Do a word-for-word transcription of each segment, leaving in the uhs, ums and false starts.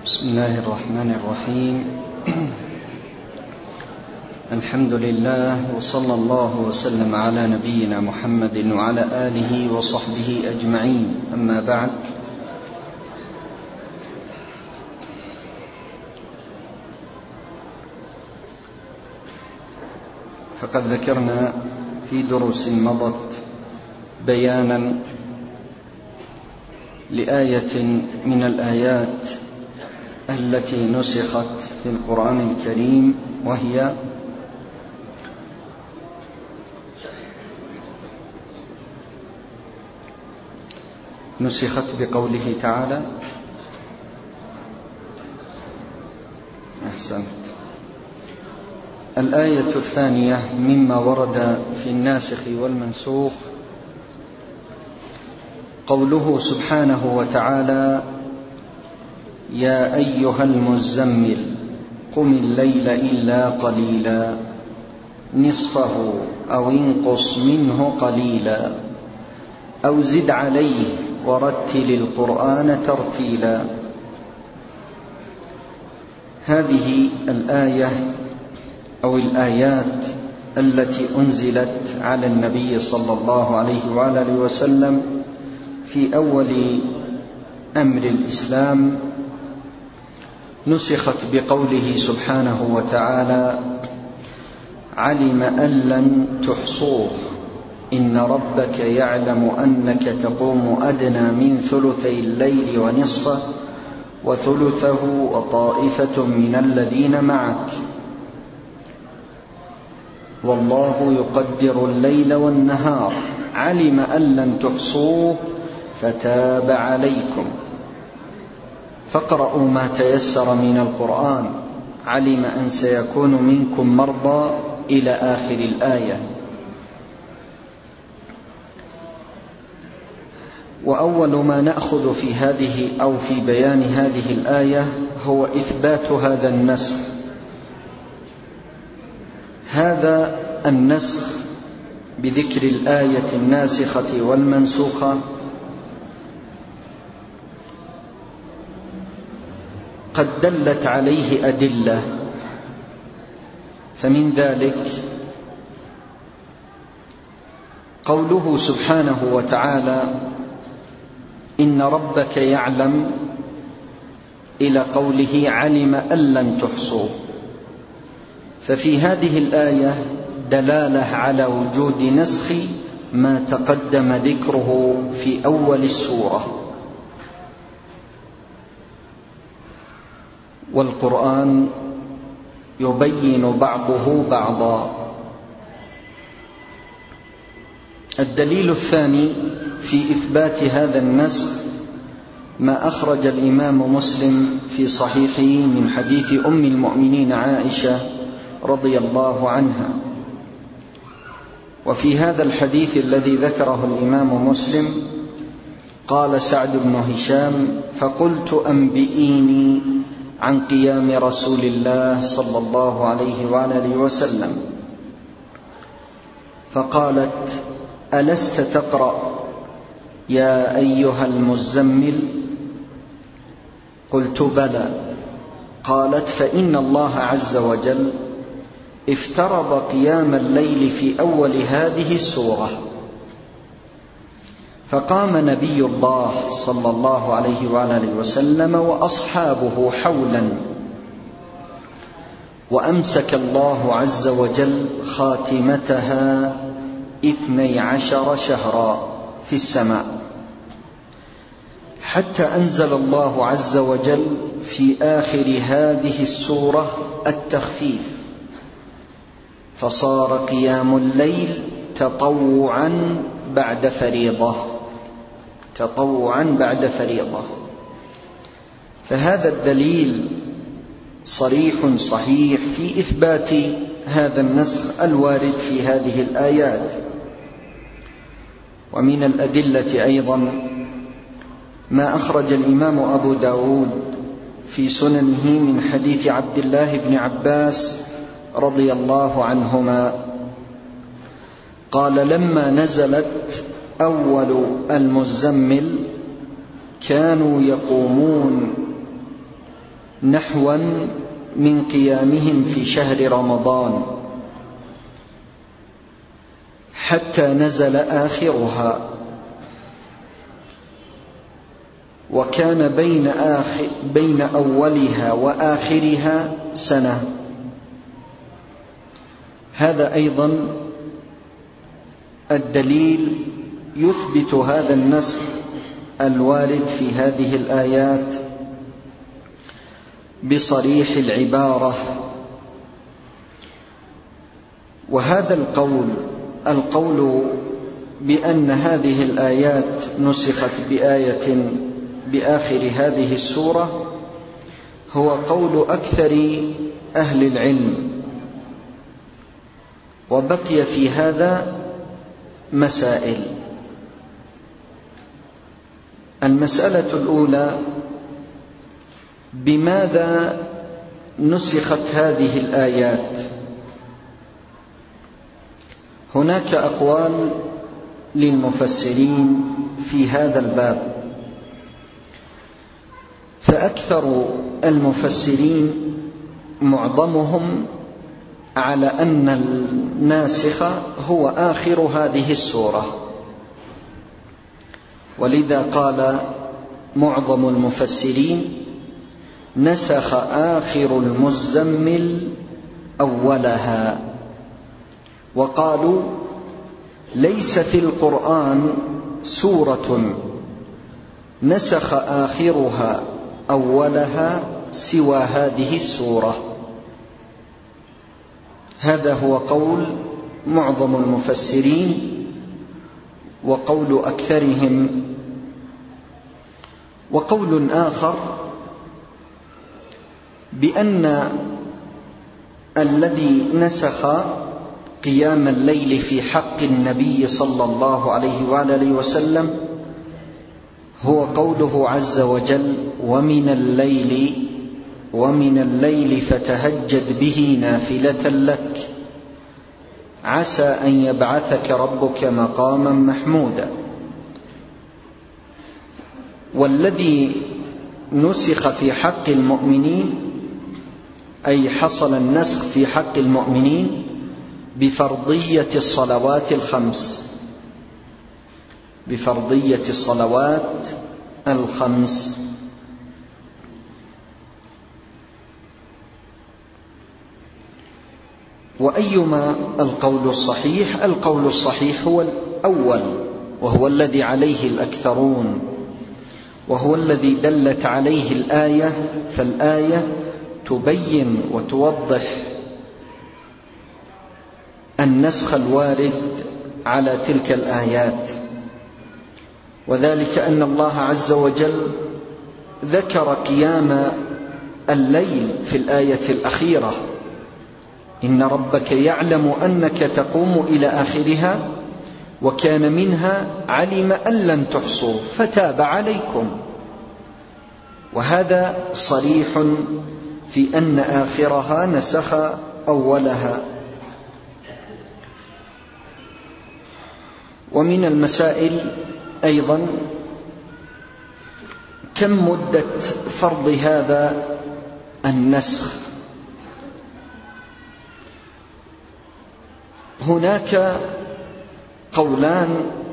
بسم الله الرحمن الرحيم. الحمد لله، وصلى الله وسلم على نبينا محمد وعلى آله وصحبه أجمعين. أما بعد، فقد ذكرنا في دروس مضت بيانا لآية من الآيات التي نسخت في القرآن الكريم، وهي نسخت بقوله تعالى: أحسنت. الآية الثانية مما ورد في الناسخ والمنسوخ قوله سبحانه وتعالى: يا أيها المزمل قم الليل إلا قليلا نصفه أو انقص منه قليلا أو زد عليه ورتل القرآن ترتيلا. هذه الآية أو الآيات التي أنزلت على النبي صلى الله عليه وآله وسلم في أول أمر الإسلام نسخت بقوله سبحانه وتعالى: علم أن لن تحصوه إن ربك يعلم أنك تقوم أدنى من ثلثي الليل ونصفه وثلثه وطائفة من الذين معك والله يقدر الليل والنهار علم أن لن تحصوه فتاب عليكم فاقرؤوا ما تيسر من القرآن علم أن سيكون منكم مرضى إلى آخر الآية. وأول ما نأخذ في هذه أو في بيان هذه الآية هو إثبات هذا النسخ. هذا النسخ بذكر الآية الناسخة والمنسوخة قد دلت عليه أدلة، فمن ذلك قوله سبحانه وتعالى: إن ربك يعلم، إلى قوله علم أن لن تحصوه. ففي هذه الآية دلالة على وجود نسخ ما تقدم ذكره في أول السورة. والقرآن يبين بعضه بعضا. الدليل الثاني في إثبات هذا النسخ ما أخرج الإمام مسلم في صحيحه من حديث أم المؤمنين عائشة رضي الله عنها. وفي هذا الحديث الذي ذكره الإمام مسلم قال سعد بن هشام: فقلت أنبئيني عن قيام رسول الله صلى الله عليه وآله وسلم، فقالت: ألست تقرأ يا أيها المزمل؟ قلت: بلى. قالت: فإن الله عز وجل افترض قيام الليل في أول هذه السورة، فقام نبي الله صلى الله عليه وآله وسلم وأصحابه حولا، وأمسك الله عز وجل خاتمتها اثني عشر شهرا في السماء، حتى أنزل الله عز وجل في آخر هذه السورة التخفيف، فصار قيام الليل تطوعا بعد فريضة تطوعا بعد فريضة. فهذا الدليل صريح صحيح في إثبات هذا النسخ الوارد في هذه الآيات. ومن الأدلة أيضا ما أخرج الإمام أبو داود في سننه من حديث عبد الله بن عباس رضي الله عنهما قال: لما نزلت أول المزمل كانوا يقومون نحوا من قيامهم في شهر رمضان حتى نزل آخرها، وكان بين, آخر بين أولها وآخرها سنة. هذا أيضا الدليل يثبت هذا النسخ الوارد في هذه الآيات بصريح العبارة. وهذا القول القول بأن هذه الآيات نسخت بآية بآخر هذه السورة هو قول أكثر أهل العلم، وبقي في هذا مسائل. المسألة الأولى: بماذا نسخت هذه الآيات؟ هناك أقوال للمفسرين في هذا الباب، فأكثر المفسرين معظمهم على أن الناسخ هو آخر هذه السورة، ولذا قال معظم المفسرين: نسخ آخر المزمل أولها. وقالوا: ليس في القرآن سورة نسخ آخرها أولها سوى هذه السورة. هذا هو قول معظم المفسرين وقول أكثرهم. وقول آخر بأن الذي نسخ قيام الليل في حق النبي صلى الله عليه وآله وسلم هو قوله عز وجل: ومن الليل ومن الليل فتهجد به نافلة لك عسى أن يبعثك ربك مقاما محمودا. والذي نسخ في حق المؤمنين، أي حصل النسخ في حق المؤمنين بفرضية الصلوات الخمس بفرضية الصلوات الخمس. وأيما القول الصحيح؟ القول الصحيح هو الأول، وهو الذي عليه الأكثرون، وهو الذي دلت عليه الآية. فالآية تبين وتوضح النسخ الوارد على تلك الآيات، وذلك أن الله عز وجل ذكر قيام الليل في الآية الأخيرة: إن ربك يعلم أنك تقوم إلى آخرها وكان منها علم أن لن تحصوا فتاب عليكم. وهذا صريح في أن آخرها نسخ أولها. ومن المسائل أيضا: كم مدة فرض هذا النسخ؟ هناك قولان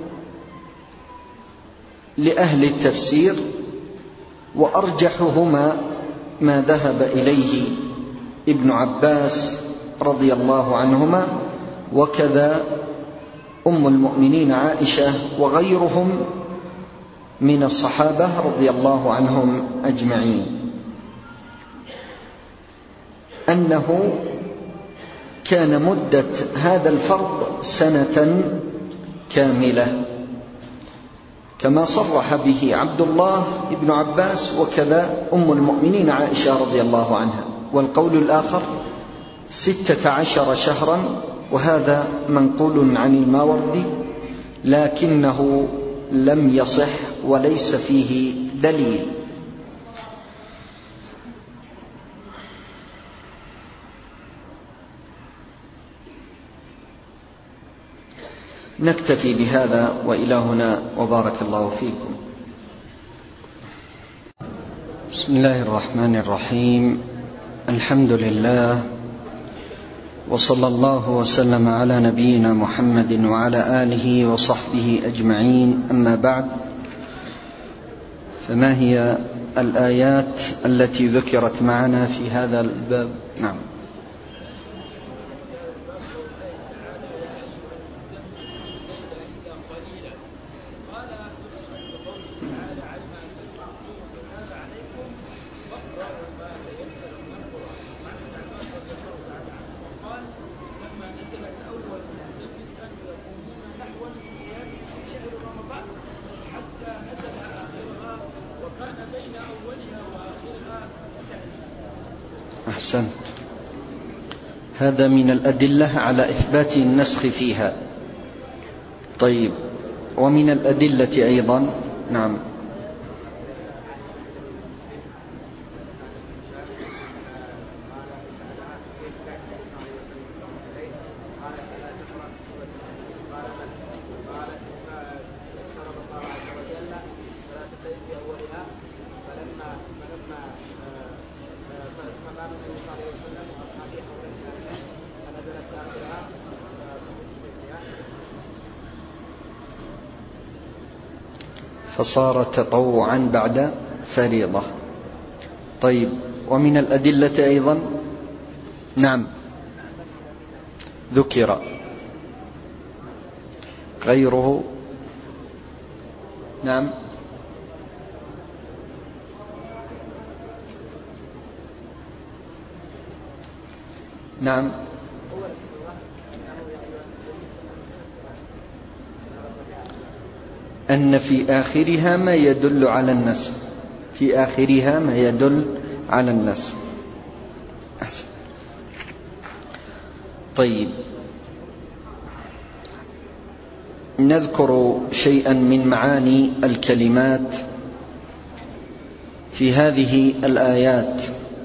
لأهل التفسير، وأرجحهما ما ذهب إليه ابن عباس رضي الله عنهما، وكذا أم المؤمنين عائشة وغيرهم من الصحابة رضي الله عنهم أجمعين، أنه كان مدة هذا الفرض سنة كاملة، كما صرح به عبد الله بن عباس وكذا أم المؤمنين عائشة رضي الله عنها. والقول الآخر ستة عشر شهرا، وهذا منقول عن الماوردي لكنه لم يصح وليس فيه دليل. نكتفي بهذا وإلى هنا، وبارك الله فيكم. بسم بسم الله الرحمن الرحيم. الحمد لله، وصلى الله وسلم على نبينا محمد وعلى آله وصحبه أجمعين، أما بعد، فما هي الآيات التي ذكرت معنا في هذا الباب؟ نعم. أحسنت. هذا من الأدلة على إثبات النسخ فيها. طيب، ومن الأدلة أيضا نعم فصار تطوعا بعد فريضة. طيب، ومن الأدلة أيضا نعم ذكر غيره. نعم نعم أن في آخرها ما يدل على النسخ، في آخرها ما يدل على النسخ. أحسن. طيب، نذكر شيئا من معاني الكلمات في هذه الآيات.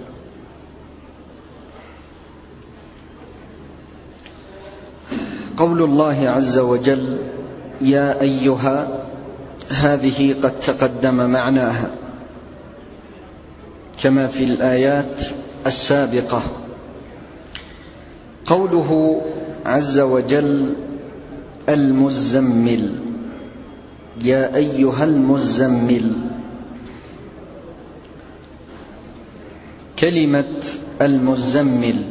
قول الله عز وجل: يا أيها، هذه قد تقدم معناها كما في الآيات السابقة. قوله عز وجل: المزمل، يا أيها المزمل. كلمة المزمل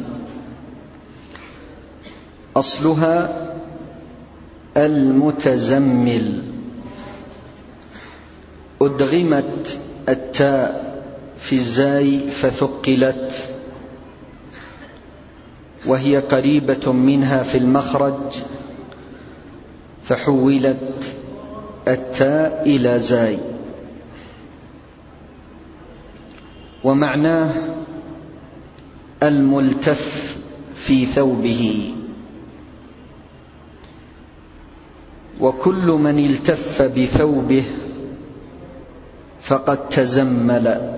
أصلها المتزمل، أدغمت التاء في الزاي فثقلت، وهي قريبة منها في المخرج، فحولت التاء إلى زاي. ومعناه الملتف في ثوبه، وكل من التف بثوبه فقد تزمل.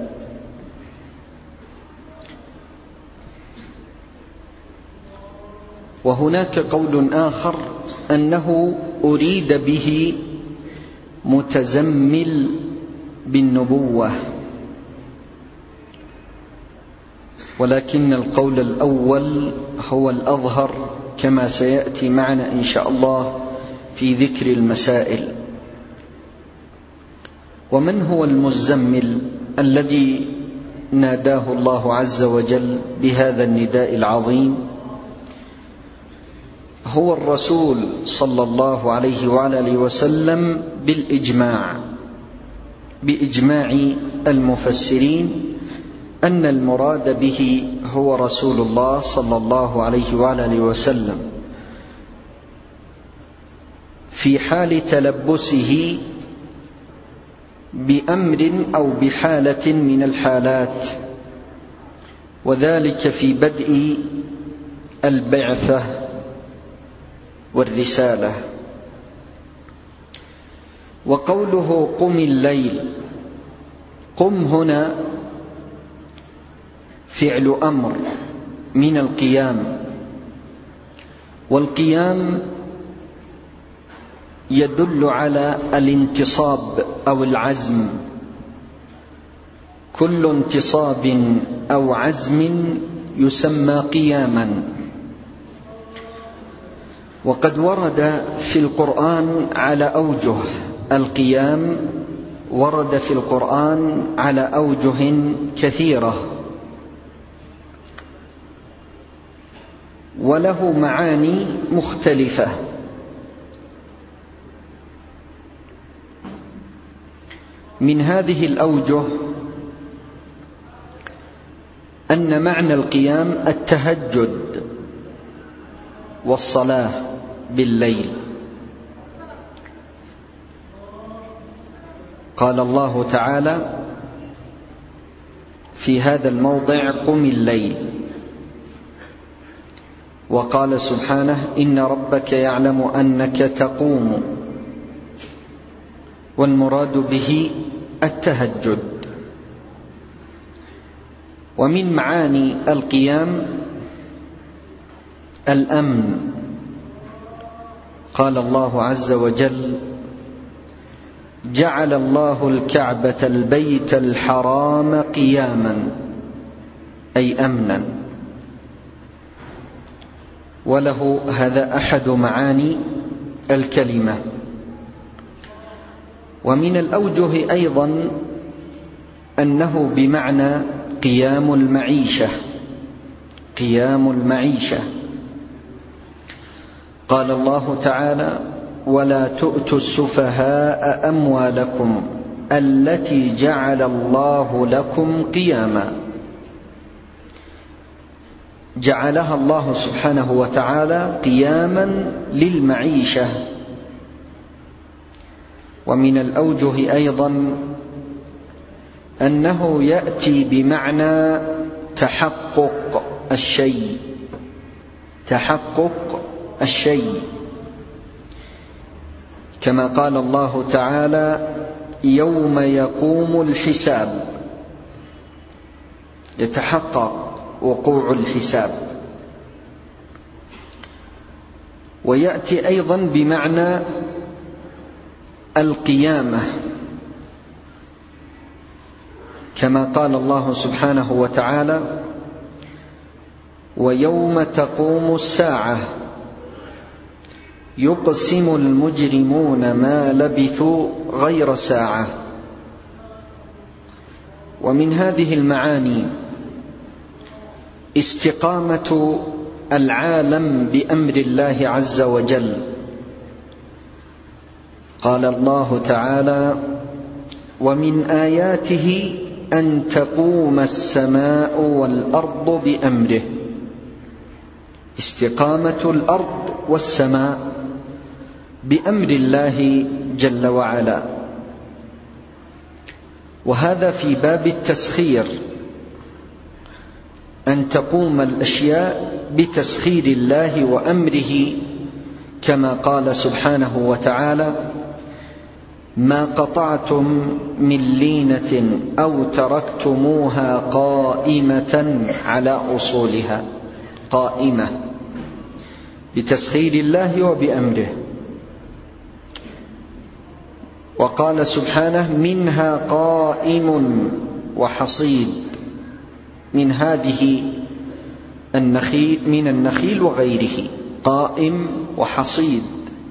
وهناك قول آخر أنه أريد به متزمل بالنبوة، ولكن القول الأول هو الأظهر كما سيأتي معنا إن شاء الله في ذكر المسائل. ومن هو المزمل الذي ناداه الله عز وجل بهذا النداء العظيم؟ هو الرسول صلى الله عليه وعلى آله وسلم بالإجماع، بإجماع المفسرين، أن المراد به هو رسول الله صلى الله عليه وعلى آله وسلم في حال تلبسه بأمر أو بحالة من الحالات، وذلك في بدء البعثة والرسالة. وقوله قم الليل، قم هنا فعل أمر من القيام، والقيام يدل على الانتصاب أو العزم، كل انتصاب أو عزم يسمى قياما. وقد ورد في القرآن على أوجه، القيام ورد في القرآن على أوجه كثيرة وله معاني مختلفة. من هذه الأوجه أن معنى القيام التهجد والصلاة بالليل. قال الله تعالى في هذا الموضع: قم الليل. وقال سبحانه: إن ربك يعلم أنك تقوم. والمراد به التهجد. ومن معاني القيام الأمن. قال الله عز وجل: جعل الله الكعبة البيت الحرام قياما، أي أمنا. وله هذا أحد معاني الكلمة. ومن الأوجه أيضا أنه بمعنى قيام المعيشة، قيام المعيشة. قال الله تعالى: ولا تؤتوا السفهاء أموالكم التي جعل الله لكم قياما. جعلها الله سبحانه وتعالى قياما للمعيشة. ومن الأوجه أيضا أنه يأتي بمعنى تحقق الشيء، تحقق الشيء، كما قال الله تعالى: يوم يقوم الحساب، يتحقق وقوع الحساب. ويأتي أيضا بمعنى القيامة، كما قال الله سبحانه وتعالى: ويوم تقوم الساعة يقسم المجرمون ما لبثوا غير ساعة. ومن هذه المعاني استقامة العالم بأمر الله عز وجل. قال الله تعالى: ومن آياته أن تقوم السماء والأرض بأمره. استقامة الأرض والسماء بأمر الله جل وعلا. وهذا في باب التسخير، أن تقوم الأشياء بتسخير الله وأمره، كما قال سبحانه وتعالى: ما قطعتم من لينة أو تركتموها قائمة على أصولها. قائمة بتسخير الله وبأمره. وقال سبحانه: منها قائم وحصيد، من هذه النخيل، من النخيل وغيره، قائم وحصيد.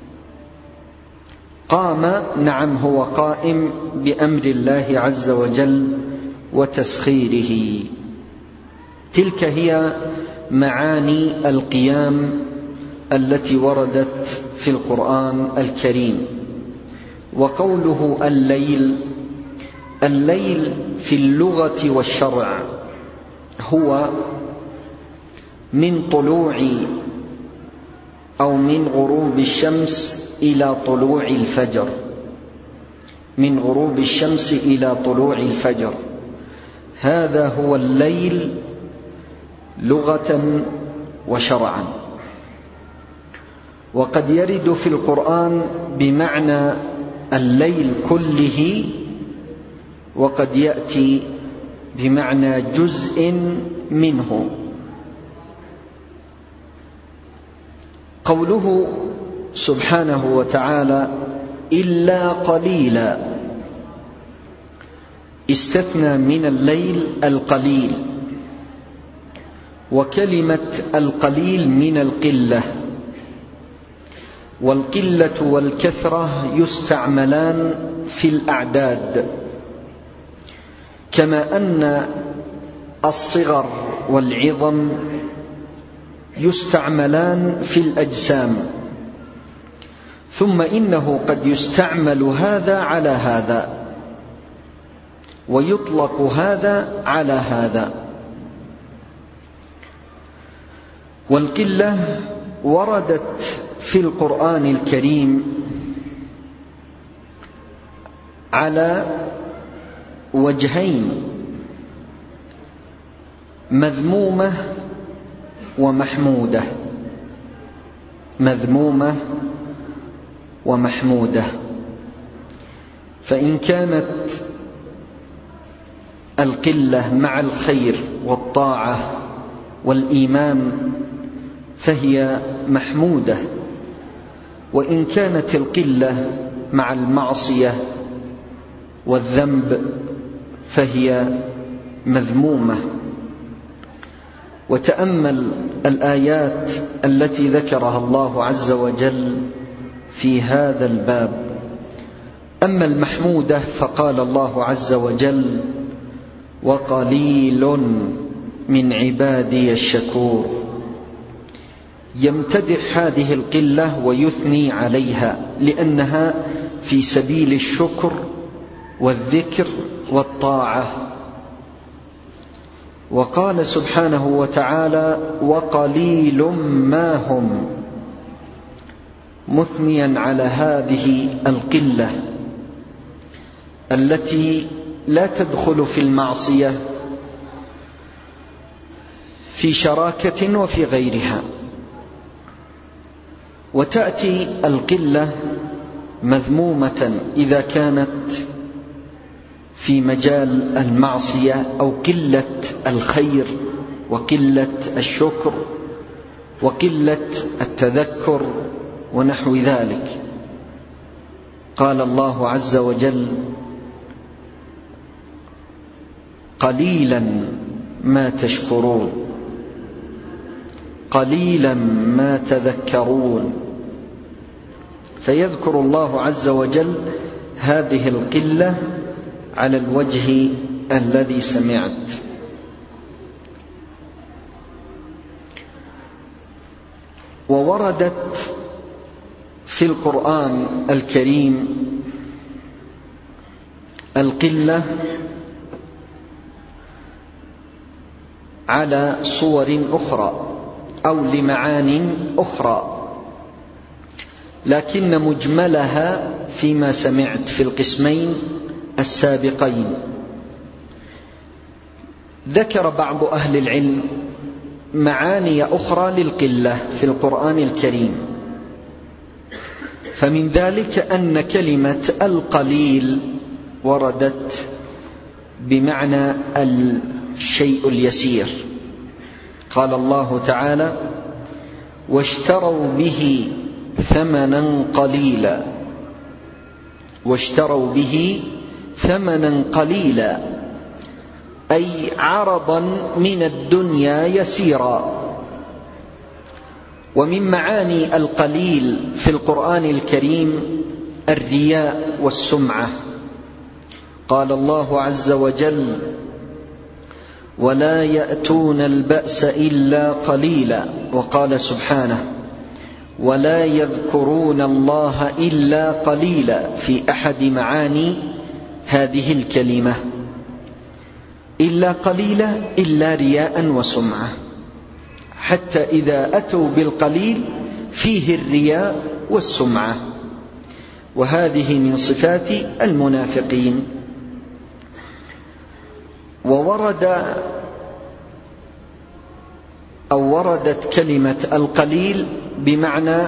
قام، نعم، هو قائم بأمر الله عز وجل وتسخيره. تلك هي معاني القيام التي وردت في القرآن الكريم. وقوله الليل، الليل في اللغة والشرع هو من طلوع أو من غروب الشمس إلى طلوع الفجر، من غروب الشمس إلى طلوع الفجر. هذا هو الليل لغة وشرعا. وقد يرد في القرآن بمعنى الليل كله، وقد يأتي بمعنى جزء منه. قوله سبحانه وتعالى: إلا قليلا، استثنى من الليل القليل، وكلمة القليل من القلة، والقلة والكثرة يستعملان في الأعداد، كما أن الصغر والعظم يستعملان في الأجسام. ثم إنه قد يستعمل هذا على هذا، ويطلق هذا على هذا. والقلة وردت في القرآن الكريم على وجهين: مذمومة ومحمودة. مذمومة ومحمودة. فإن كانت القلة مع الخير والطاعة والإيمان فهي محمودة، وإن كانت القلة مع المعصية والذنب فهي مذمومة. وتأمل الآيات التي ذكرها الله عز وجل في هذا الباب. أما المحمودة فقال الله عز وجل: وقليل من عبادي الشكور. يمتدح هذه القلة ويثني عليها، لأنها في سبيل الشكر والذكر والطاعة. وقال سبحانه وتعالى: وقليل ما هم، مثنيا على هذه القلة التي لا تدخل في المعصية في شراكة وفي غيرها. وتأتي القلة مذمومة إذا كانت في مجال المعصية، أو قلة الخير وقلة الشكر وقلة التذكر ونحو ذلك. قال الله عز وجل: قليلا ما تشكرون، قليلا ما تذكرون. فيذكر الله عز وجل هذه القلة على الوجه الذي سمعت. ووردت في القرآن الكريم القلة على صور أخرى أو لمعان أخرى، لكن مجملها فيما سمعت في القسمين السابقين. ذكر بعض أهل العلم معاني أخرى للقلة في القرآن الكريم، فمن ذلك أن كلمة القليل وردت بمعنى الشيء اليسير. قال الله تعالى: واشتروا به ثمنا قليلا. واشتروا به ثمنا قليلا، أي عرضا من الدنيا يسيرا. ومن معاني القليل في القرآن الكريم الرياء والسمعة. قال الله عز وجل: ولا يأتون البأس إلا قليلا. وقال سبحانه: ولا يذكرون الله إلا قليلا، في أحد معاني هذه الكلمة. إلا قليلا، إلا رياء وسمعة، حتى إذا أتوا بالقليل فيه الرياء والسمعة، وهذه من صفات المنافقين. وورد أو وردت كلمة القليل بمعنى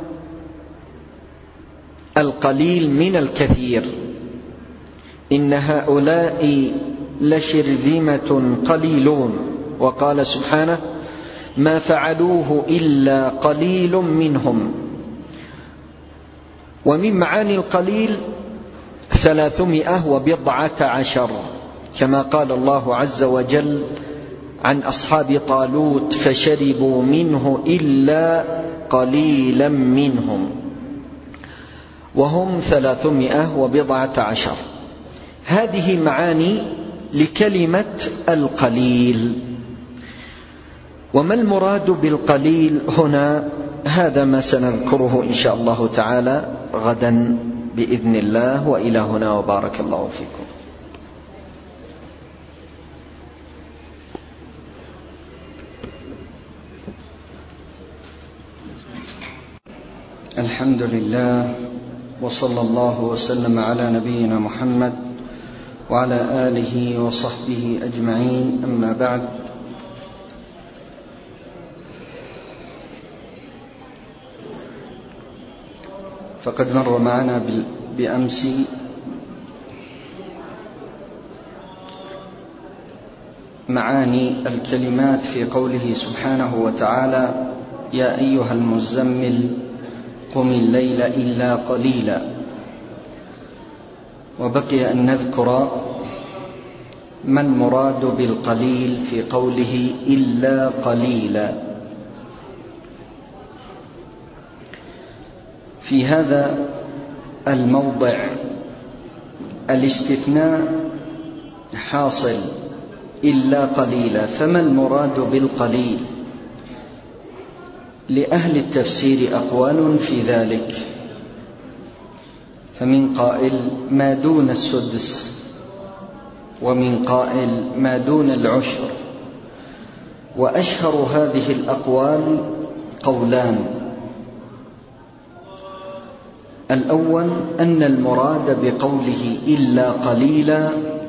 القليل من الكثير. إن هؤلاء لشرذمة قليلون. وقال سبحانه: ما فعلوه إلا قليل منهم. ومن معاني القليل ثلاثمائة وبضعة عشر، كما قال الله عز وجل عن أصحاب طالوت فشربوا منه إلا قليلا منهم وهم ثلاثمائة وبضعة عشر. هذه معاني لكلمة القليل. وما المراد بالقليل هنا؟ هذا ما سنذكره إن شاء الله تعالى غدا بإذن الله. وإلى هنا وبارك الله فيكم. الحمد لله وصلى الله وسلم على نبينا محمد وعلى آله وصحبه أجمعين. أما بعد، فقد مر معنا بأمس معاني الكلمات في قوله سبحانه وتعالى: يا أيها المزمل قم الليل إلا قليلا. وبقي أن نذكر ما المراد بالقليل في قوله إلا قليلا. في هذا الموضع الاستثناء حاصل إلا قليلا. فما المراد بالقليل؟ لأهل التفسير أقوال في ذلك، فمن قائل ما دون السدس، ومن قائل ما دون العشر. وأشهر هذه الأقوال قولان: الأول أن المراد بقوله إلا قليلا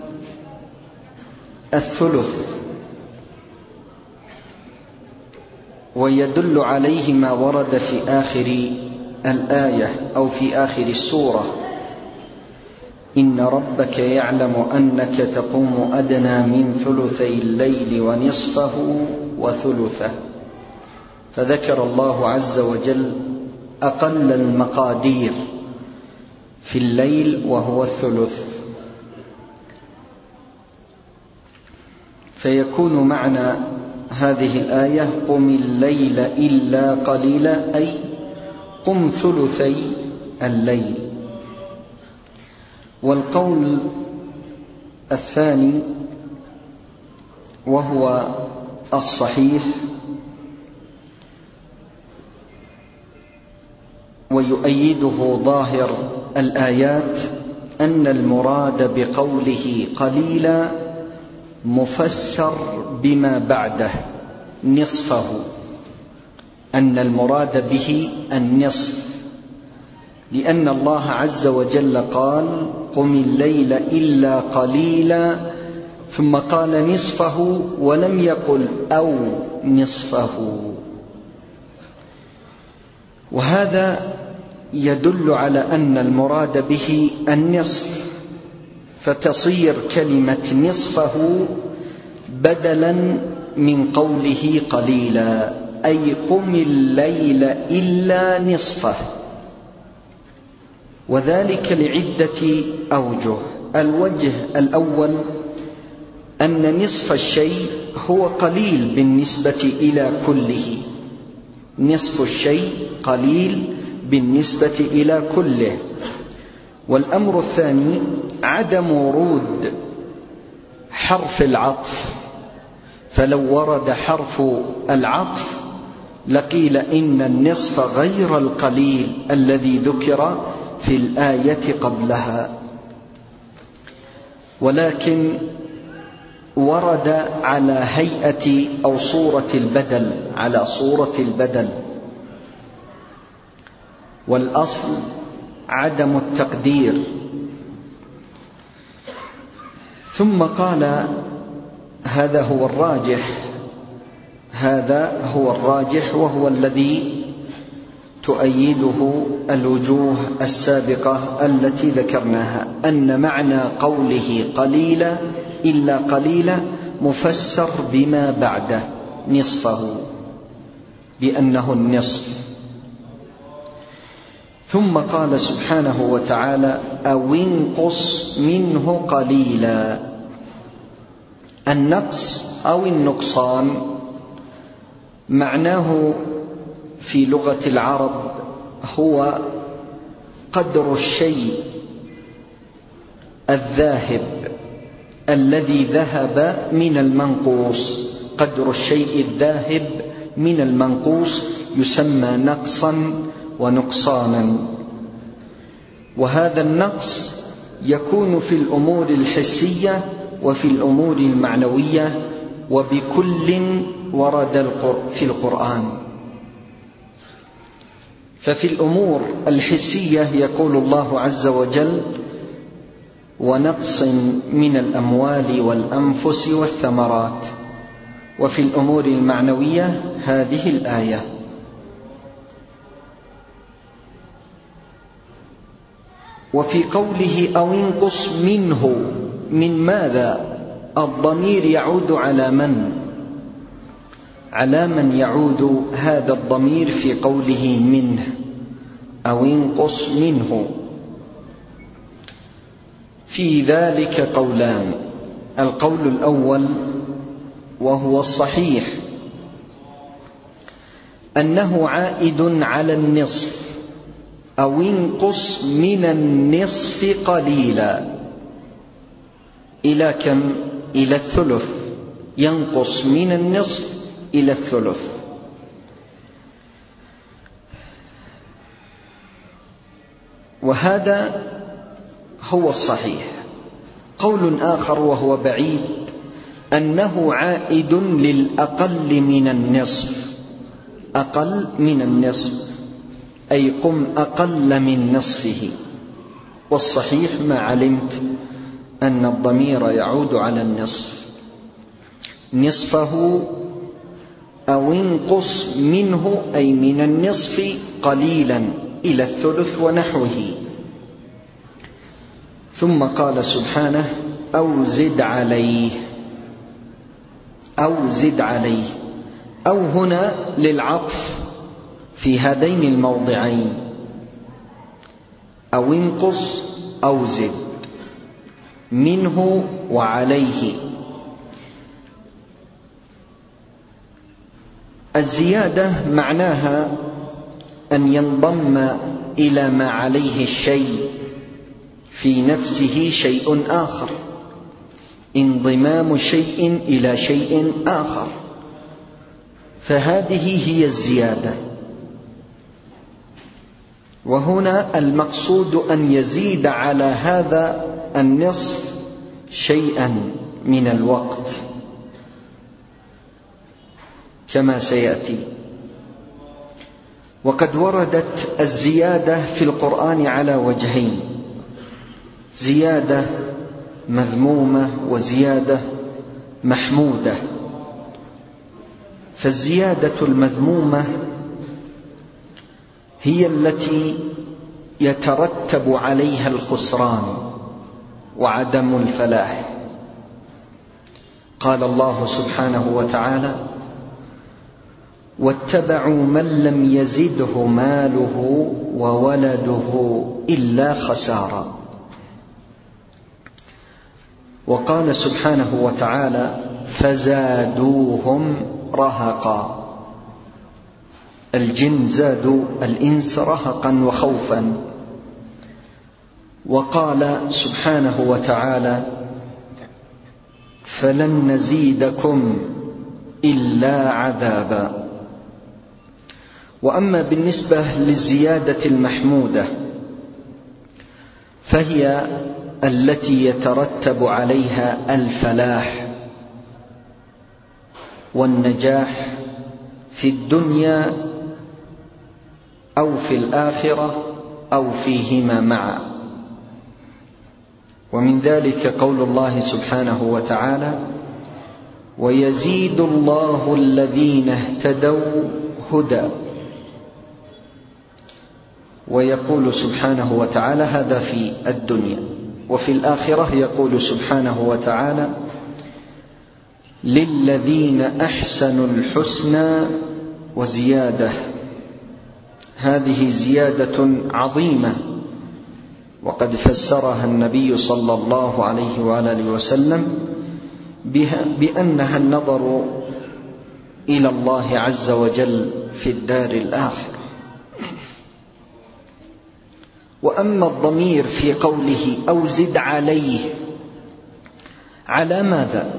الثلث، ويدل عليه ما ورد في آخر الآية أو في آخر السورة: إن ربك يعلم أنك تقوم أدنى من ثلثي الليل ونصفه وثلثه. فذكر الله عز وجل أقل المقادير في الليل وهو الثلث. فيكون معنى هذه الآية قم الليل إلا قليلا، أي قم ثلثي الليل. والقول الثاني وهو الصحيح ويؤيده ظاهر الآيات أن المراد بقوله قليلا مفسر بما بعده نصفه، أن المراد به النصف، لأن الله عز وجل قال قم الليل إلا قليلا، ثم قال نصفه ولم يقل أو نصفه. وهذا يدل على أن المراد به النصف، فتصير كلمة نصفه بدلا من قوله قليلا، أي قم الليل إلا نصفه. وذلك لعدة أوجه. الوجه الأول أن نصف الشيء هو قليل بالنسبة إلى كله، نصف الشيء قليل بالنسبة إلى كله. والأمر الثاني عدم ورود حرف العطف، فلو ورد حرف العطف لقيل إن النصف غير القليل الذي ذكر في الآية قبلها، ولكن ورد على هيئة أو صورة البدل، على صورة البدل، والأصل عدم التقدير. ثم قال هذا هو الراجح، هذا هو الراجح وهو الذي تؤيده الوجوه السابقة التي ذكرناها، أن معنى قوله قليلا إلا قليلا مفسر بما بعده نصفه، بأنه النصف. ثم قال سبحانه وتعالى أو انقص منه قليلا. النقص أو النقصان معناه في لغة العرب هو قدر الشيء الذاهب الذي ذهب من المنقوص. قدر الشيء الذاهب من المنقوص يسمى نقصا ونقصانا. وهذا النقص يكون في الأمور الحسية وفي الأمور المعنوية، وبكل ورد في القرآن. ففي الأمور الحسية يقول الله عز وجل: ونقص من الأموال والأنفس والثمرات. وفي الأمور المعنوية هذه الآية. وفي قوله أو انقص منه، من ماذا؟ الضمير يعود على من؟ على من يعود هذا الضمير في قوله منه أو انقص منه؟ في ذلك قولان. القول الأول وهو الصحيح أنه عائد على النصف، أو انقص من النصف قليلا. إلى كم؟ إلى الثلث. ينقص من النصف إلى الثلث. وهذا هو الصحيح. قول آخر وهو بعيد أنه عائد للأقل من النصف. أقل من النصف أي قم أقل من نصفه. والصحيح ما علمت أن الضمير يعود على النصف، نصفه أو انقص منه أي من النصف قليلا إلى الثلث ونحوه. ثم قال سبحانه: أو زد عليه. أو زد عليه. أو هنا للعطف في هذين الموضعين، أو انقص أو زد، منه وعليه. الزيادة معناها أن ينضم إلى ما عليه الشيء في نفسه شيء آخر، انضمام شيء إلى شيء آخر، فهذه هي الزيادة. وهنا المقصود أن يزيد على هذا النصف شيئا من الوقت كما سيأتي. وقد وردت الزيادة في القرآن على وجهين: زيادة مذمومة وزيادة محمودة. فالزيادة المذمومة هي التي يترتب عليها الخسران وعدم الفلاح. قال الله سبحانه وتعالى: واتبعوا من لم يزده ماله وولده إلا خسارا. وقال سبحانه وتعالى: فزادوهم رهقا. الجن زادوا الإنس رهقا وخوفا. وقال سبحانه وتعالى: فلن نزيدكم إلا عذابا. وأما بالنسبة للزيادة المحمودة فهي التي يترتب عليها الفلاح والنجاح في الدنيا أو في الآخرة أو فيهما معا. ومن ذلك قول الله سبحانه وتعالى: ويزيد الله الذين اهتدوا هدى. ويقول سبحانه وتعالى هذا في الدنيا. وفي الآخرة يقول سبحانه وتعالى: للذين أحسنوا الحسنى وزيادة. هذه زيادة عظيمة، وقد فسرها النبي صلى الله عليه وآله وسلم بها بأنها النظر إلى الله عز وجل في الدار الآخرة. وأما الضمير في قوله أو زد عليه، على ماذا؟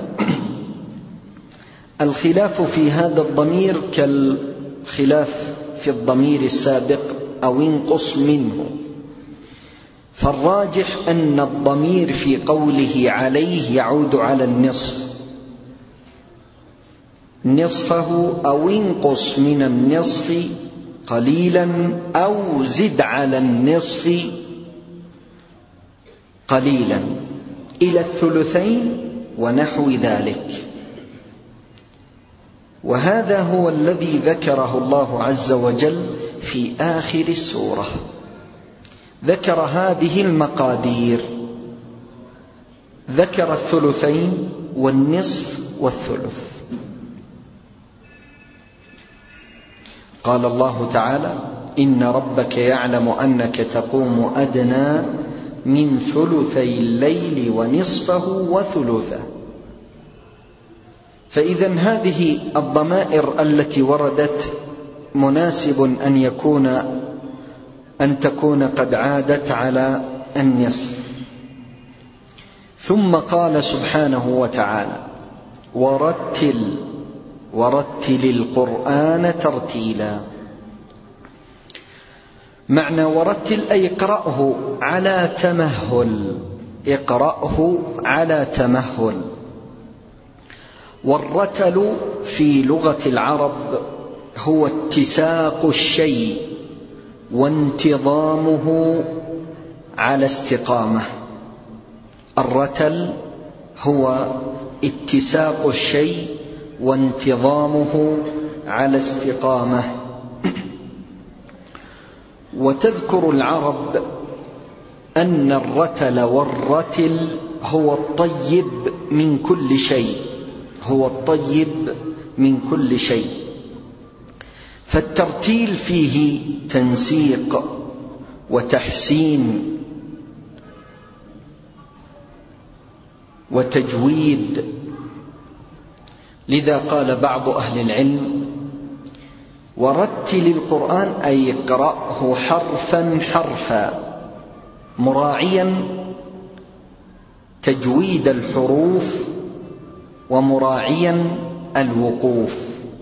الخلاف في هذا الضمير كالخلاف في الضمير السابق أو انقص منه، فالراجح أن الضمير في قوله عليه يعود على النصف، نصفه أو انقص من النصف قليلا أو زد على النصف قليلا إلى الثلثين ونحو ذلك. وهذا هو الذي ذكره الله عز وجل في آخر السورة، ذكر هذه المقادير، ذكر الثلثين والنصف والثلث. قال الله تعالى: إن ربك يعلم أنك تقوم أدنى من ثلثي الليل ونصفه وثلثه. فإذا هذه الضمائر التي وردت مناسب أن يكون أن تكون قد عادت على النصف. ثم قال سبحانه وتعالى: ورتل ورتل القرآن ترتيلا. معنى ورتل أي اقرأه على تمهل، اقرأه على تمهل. والرتل في لغة العرب هو اتساق الشيء وانتظامه على استقامة. الرتل هو اتساق الشيء وانتظامه على استقامة. وتذكر العرب أن الرتل والرتل هو الطيب من كل شيء، هو الطيب من كل شيء. فالترتيل فيه تنسيق وتحسين وتجويد. لذا قال بعض أهل العلم: ورتل القرآن أي اقرأه حرفا حرفا، مراعيا تجويد الحروف ومراعيا الوقوف.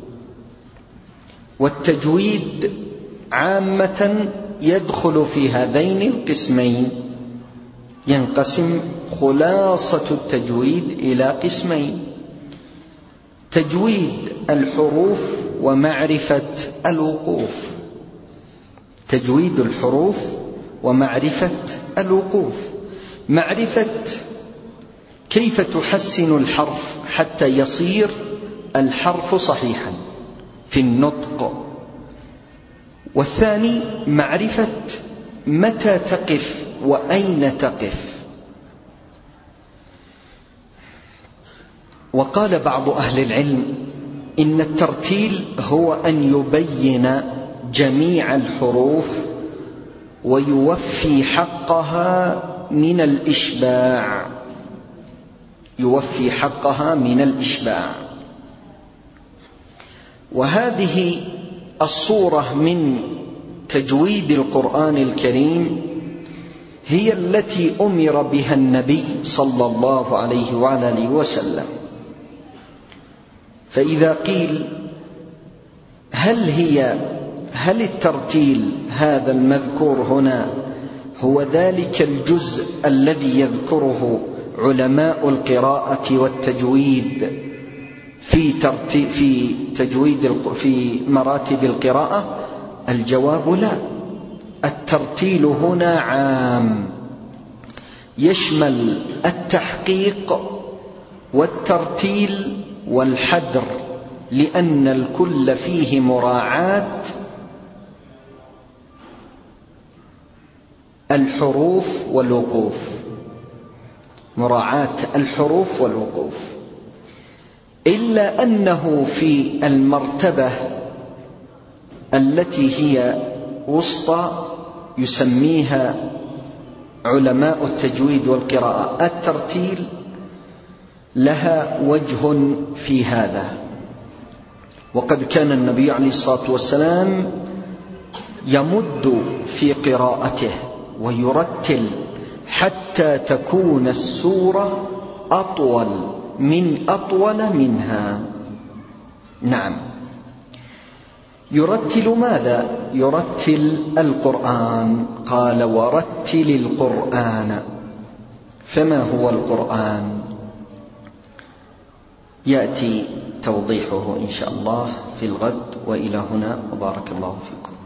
والتجويد عامة يدخل في هذين القسمين، ينقسم خلاصة التجويد إلى قسمين: تجويد الحروف ومعرفة الوقوف. تجويد الحروف ومعرفة الوقوف، معرفة كيف تحسن الحرف حتى يصير الحرف صحيحا في النطق. والثاني معرفة متى تقف وأين تقف. وقال بعض أهل العلم إن الترتيل هو أن يبين جميع الحروف ويوفي حقها من الإشباع، يوفي حقها من الإشباع. وهذه الصورة من تجويد القرآن الكريم هي التي أمر بها النبي صلى الله عليه وعلى آله وسلم. فإذا قيل هل هي هل الترتيل هذا المذكور هنا هو ذلك الجزء الذي يذكره علماء القراءة والتجويد في ترتيب في تجويد في مراتب القراءة؟ الجواب لا. الترتيل هنا عام، يشمل التحقيق والترتيل والحدر، لأن الكل فيه مراعاة الحروف والوقوف، مراعاة الحروف والوقوف. إلا أنه في المرتبة التي هي وسطى يسميها علماء التجويد والقراءة الترتيل، لها وجه في هذا. وقد كان النبي عليه الصلاة والسلام يمد في قراءته ويرتل حتى تكون السورة أطول من أطول منها. نعم، يرتل ماذا؟ يرتل القرآن. قال ورتل القرآن. فما هو القرآن؟ يأتي توضيحه إن شاء الله في الغد. وإلى هنا وبارك الله فيكم.